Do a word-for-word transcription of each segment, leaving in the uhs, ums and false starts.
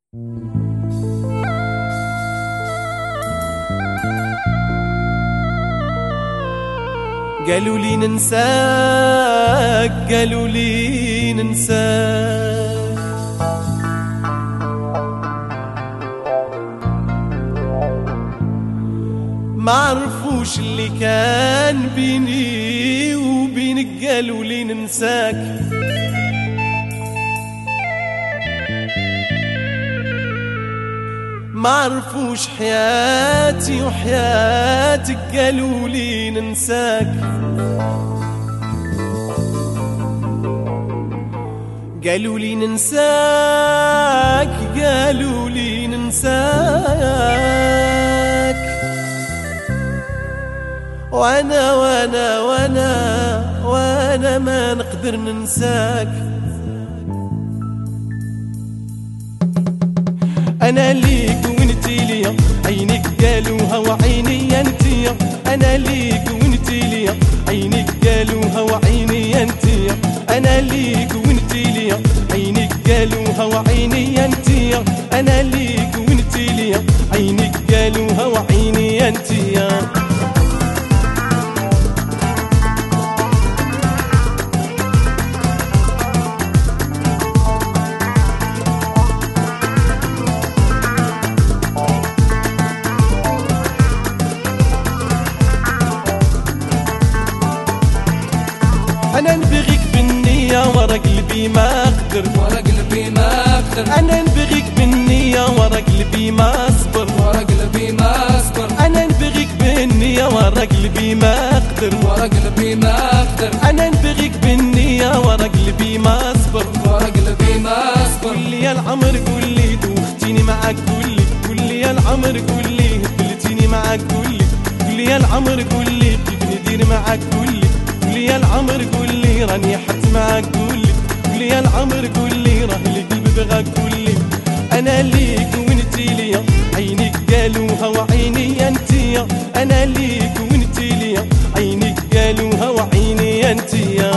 قالوا لي ننساك، قالوا لي ننساك، ما عرفوش اللي كان بيني وبينك. قالوا لي ننساك، ما عرفوش حياتي وحياتك. قالوا لي ننساك، قالوا لي ننساك، قالوا لي ننساك. وانا وانا وانا وانا ما نقدر ننساك. انا ليك وانتي ليا، عينيك قالوها وعيني انتيا. انا ليك وانتي ليا، عينيك قالوها وعيني انتيا. انا ليك وانتي ليا، عينيك قالوها وعيني انتيا. انا ليك وانتي ليا، عينيك قالوها وعيني انتيا. أنا نبغيك بالنية ورا قلبي ما أقدر، ورا قلبي ما أقدر. أنا نبغيك بالنية ورا قلبي ما أصبر، ورا قلبي ما أصبر. أنا نبغيك بالنية ورا قلبي ما أقدر، ورا قلبي ما أقدر. أنا نبغيك بالنية ورا قلبي ما أصبر، ورا قلبي ما أصبر. قول لي يا العمر قول لي دوختيني معاك، قول لي قول لي يا العمر قول لي هبلتيني معاك، قول لي قول لي يا العمر قول لي كيف ندير معاك، قول لي قول لي يا العمر قول لي راني حت معاك، قول لي قول لي يا العمر قول لي راه لي قلبي بغاك، قول لي انا ليك وانتي ليا، عينيك قالوها وعيني انتيا. انا ليك وانتي ليا، عينيك قالوها وعيني انتيا.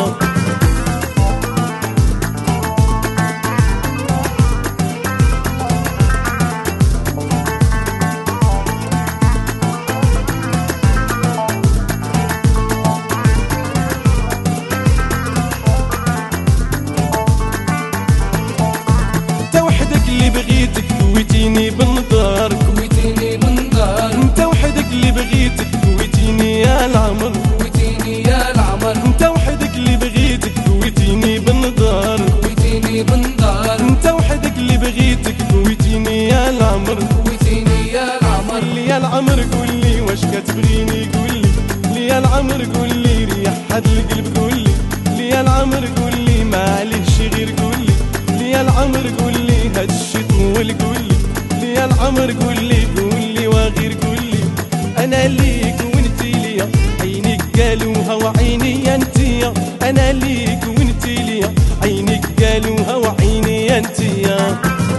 اللي بغيتك كويتيني بالنظار، كويتيني بالنظار. انت وحدك اللي بغيتك كويتيني يا العمر، كويتيني يا العمر. انت وحدك اللي بغيتك كويتيني بالنظار، كويتيني بالنظار. انت وحدك اللي بغيتك كويتيني يا العمر، كويتيني يا العمر. قول لي يا العمر قول لي واش كتبغيني، قول لي قول لي يا العمر قول لي ريح هاد القلب، قول لي قول لي يا العمر قول لي ما عليهش غير، قول لي قول لي يا العمر قول لي هاد الشي طول، قول لي قول لي يا العمر قول لي قول لي وغير، قول لي انا ليك وانتي ليا، عينيك قالوها وعيني انتيا. انا ليك وانتي ليا، عينيك قالوها وعيني انتيا.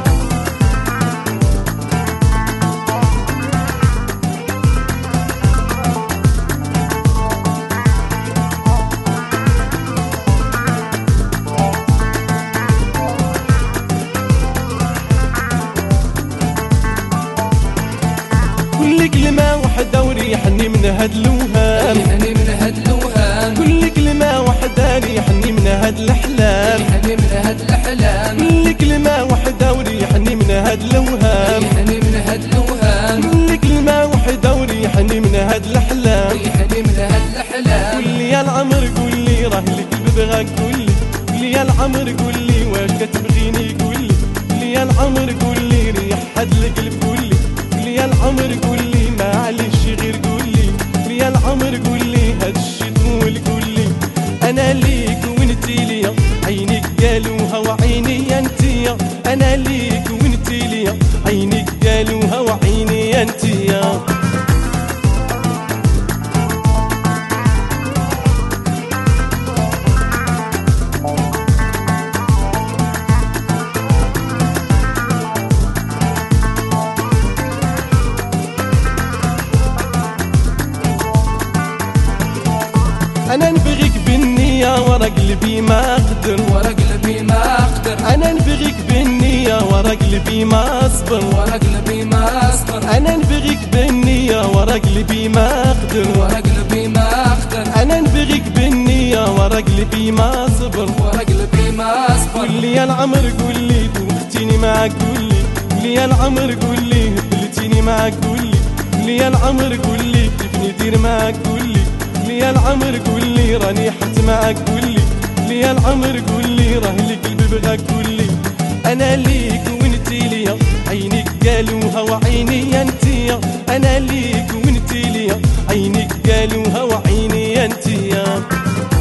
كل كلمة وحدة وريحني من هاد الوهام، ريحني من هاد الوهام. كل كلمة وحدة ريحني من هاد الأحلام، ريحني من هاد الأحلام. كل كلمة وحدة وريحني من هاد الوهام، ريحني من هاد الوهام. كل كلمة وحدة وريحني من هاد الأحلام. ريحني من هاد الأحلام. قول لي يا العمر قول لي راه القلب بغاك، قول لي قول لي يا العمر قول لي واش كتبغيني، قول لي قول لي يا العمر قول لي ريح هاد القلب، قول لي قول لي يا العمر قول لي ما عليهش غير، قول لي قول لي يا العمر قول لي هاد الشي طول، قول لي انا ليك وانتي ليا، عينيك قالوها وعيني انتيا. انا ليك وانتي ليا، عينيك قالوها وعيني انتيا. انا نبغيك بالنية ورا قلبي ما اقدر، ورا قلبي ما أقدر. انا نبغيك بالنية ورا قلبي ما اصبر ورا قلبي ما اصبر انا نبغيك بالنية ورا قلبي ما اقدر ورا قلبي ما اقدر انا نبغيك بالنية ورا قلبي ما صبر ورا قلبي ما اصبر قول لي يا العمر قول لي دوختيني معاك قول لي قول لي يا العمر قول لي هبلتيني معاك قول لي قول لي يا العمر قول لي كيف ندير معاك قول لي قول لي يا العمر قول لي راني حت معاك قول لي قول لي يا العمر قول لي راه لي قلبي بغاك قول لي انا ليك وانتي ليا عينيك قالوها وعيني انتيا انا ليك وانتي ليا عينيك قالوها وعيني انتيا